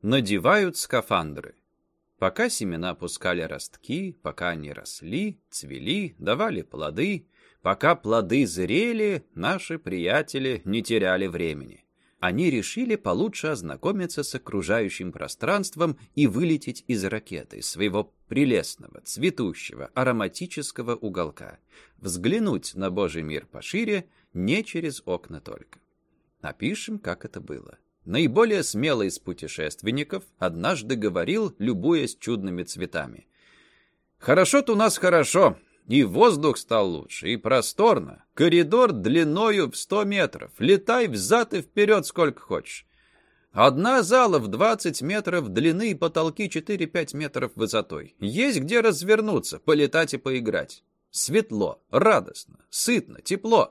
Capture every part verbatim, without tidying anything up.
Надевают скафандры. Пока семена пускали ростки, пока они росли, цвели, давали плоды, пока плоды зрели, наши приятели не теряли времени. Они решили получше ознакомиться с окружающим пространством и вылететь из ракеты, своего прелестного, цветущего, ароматического уголка, взглянуть на Божий мир пошире, не через окна только. Напишем, как это было. Наиболее смелый из путешественников однажды говорил, любуясь чудными цветами: «Хорошо-то у нас хорошо, и воздух стал лучше, и просторно, коридор длиною в сто метров, летай взад и вперед сколько хочешь. Одна зала в двадцать метров длины и потолки четыре-пять метров высотой. Есть где развернуться, полетать и поиграть. Светло, радостно, сытно, тепло.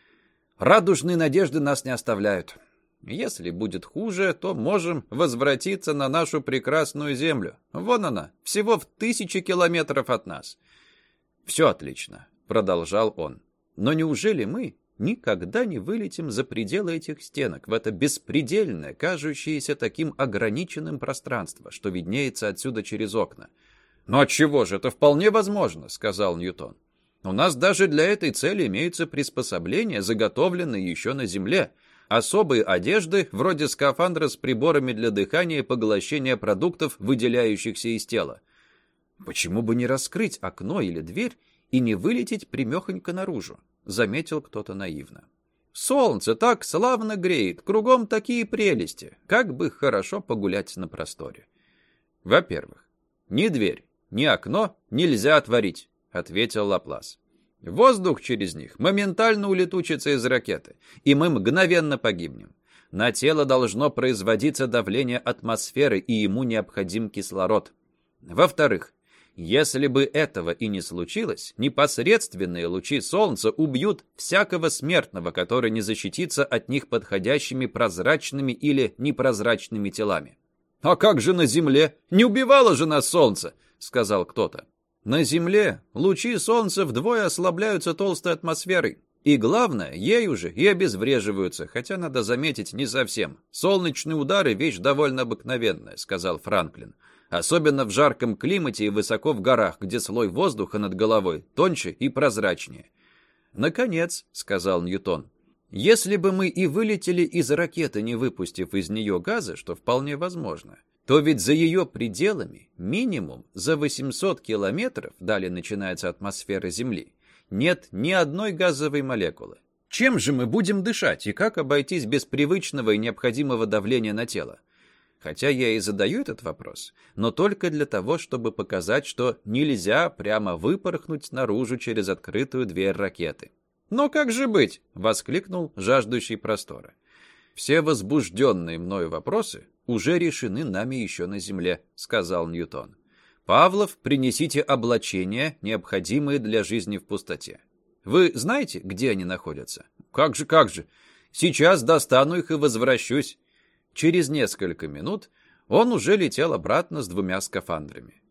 Радужные надежды нас не оставляют. Если будет хуже, то можем возвратиться на нашу прекрасную землю. Вон она, всего в тысячи километров от нас». «Все отлично», — продолжал он. «Но неужели мы никогда не вылетим за пределы этих стенок, в это беспредельное, кажущееся таким ограниченным пространство, что виднеется отсюда через окна?» «Ну отчего же, это вполне возможно», — сказал Ньютон. «У нас даже для этой цели имеются приспособления, заготовленные еще на Земле. Особые одежды, вроде скафандра с приборами для дыхания и поглощения продуктов, выделяющихся из тела. Почему бы не раскрыть окно или дверь и не вылететь прямехонько наружу?» — заметил кто-то наивно. «Солнце так славно греет, кругом такие прелести. Как бы хорошо погулять на просторе». «Во-первых, ни дверь, ни окно нельзя отворить», — ответил Лаплас. «Воздух через них моментально улетучится из ракеты, и мы мгновенно погибнем. На тело должно производиться давление атмосферы, и ему необходим кислород. Во-вторых, если бы этого и не случилось, непосредственные лучи солнца убьют всякого смертного, который не защитится от них подходящими прозрачными или непрозрачными телами». «А как же на Земле? Не убивало же нас солнце!» — сказал кто-то. «На Земле лучи солнца вдвое ослабляются толстой атмосферой. И главное, ею же и обезвреживаются, хотя, надо заметить, не совсем. Солнечные удары — вещь довольно обыкновенная», — сказал Франклин. «Особенно в жарком климате и высоко в горах, где слой воздуха над головой тоньше и прозрачнее». «Наконец», — сказал Ньютон, — «если бы мы и вылетели из ракеты, не выпустив из нее газы, что вполне возможно, то ведь за ее пределами, минимум за восемьсот километров, далее начинается атмосфера Земли, нет ни одной газовой молекулы. Чем же мы будем дышать и как обойтись без привычного и необходимого давления на тело? Хотя я и задаю этот вопрос, но только для того, чтобы показать, что нельзя прямо выпорхнуть наружу через открытую дверь ракеты». «Но как же быть?» — воскликнул жаждущий простора. «Все возбужденные мною вопросы уже решены нами еще на Земле», — сказал Ньютон. «Павлов, принесите облачения, необходимые для жизни в пустоте. Вы знаете, где они находятся?» «Как же, как же! Сейчас достану их и возвращусь». Через несколько минут он уже летел обратно с двумя скафандрами.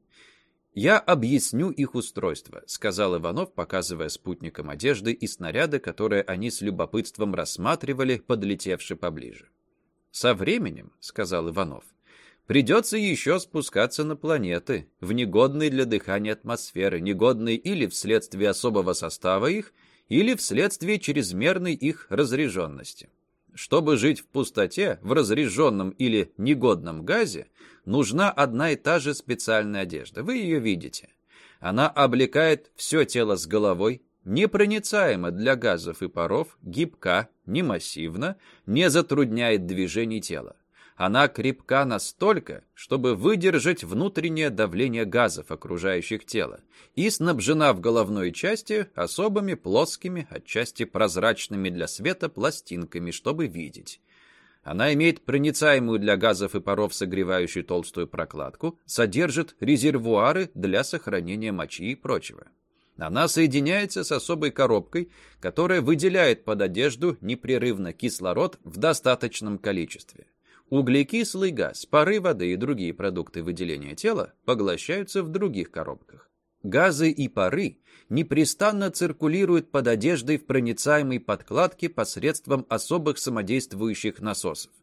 «Я объясню их устройство», — сказал Иванов, показывая спутникам одежды и снаряды, которые они с любопытством рассматривали, подлетевши поближе. «Со временем», — сказал Иванов, — «придется еще спускаться на планеты, в негодные для дыхания атмосферы, негодные или вследствие особого состава их, или вследствие чрезмерной их разреженности. Чтобы жить в пустоте, в разреженном или негодном газе, нужна одна и та же специальная одежда. Вы ее видите. Она облекает все тело с головой, непроницаема для газов и паров, гибка, не массивна, не затрудняет движений тела. Она крепка настолько, чтобы выдержать внутреннее давление газов, окружающих тело, и снабжена в головной части особыми плоскими, отчасти прозрачными для света пластинками, чтобы видеть. Она имеет проницаемую для газов и паров согревающую толстую прокладку, содержит резервуары для сохранения мочи и прочего. Она соединяется с особой коробкой, которая выделяет под одежду непрерывно кислород в достаточном количестве. Углекислый газ, пары воды и другие продукты выделения тела поглощаются в других коробках. Газы и пары непрестанно циркулируют под одеждой в проницаемой подкладке посредством особых самодействующих насосов.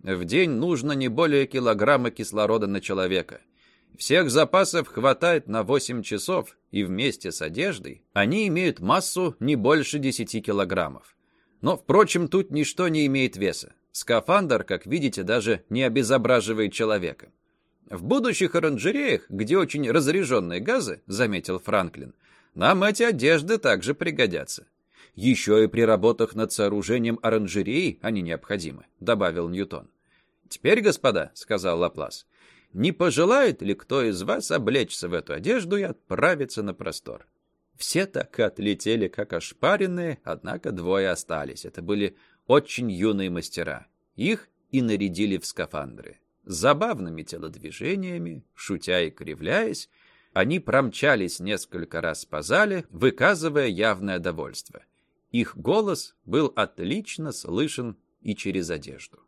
В день нужно не более килограмма кислорода на человека. Всех запасов хватает на восемь часов, и вместе с одеждой они имеют массу не больше десяти килограммов. Но, впрочем, тут ничто не имеет веса. Скафандр, как видите, даже не обезображивает человека. В будущих оранжереях, где очень разряженные газы, заметил Франклин, нам эти одежды также пригодятся. Еще и при работах над сооружением оранжереи они необходимы, добавил Ньютон. Теперь, господа, сказал Лаплас, не пожелает ли кто из вас облечься в эту одежду и отправиться на простор? Все так отлетели, как ошпаренные, однако двое остались. Это были очень юные мастера. Их и нарядили в скафандры. С забавными телодвижениями, шутя и кривляясь, они промчались несколько раз по зале, выказывая явное довольство. Их голос был отлично слышен и через одежду.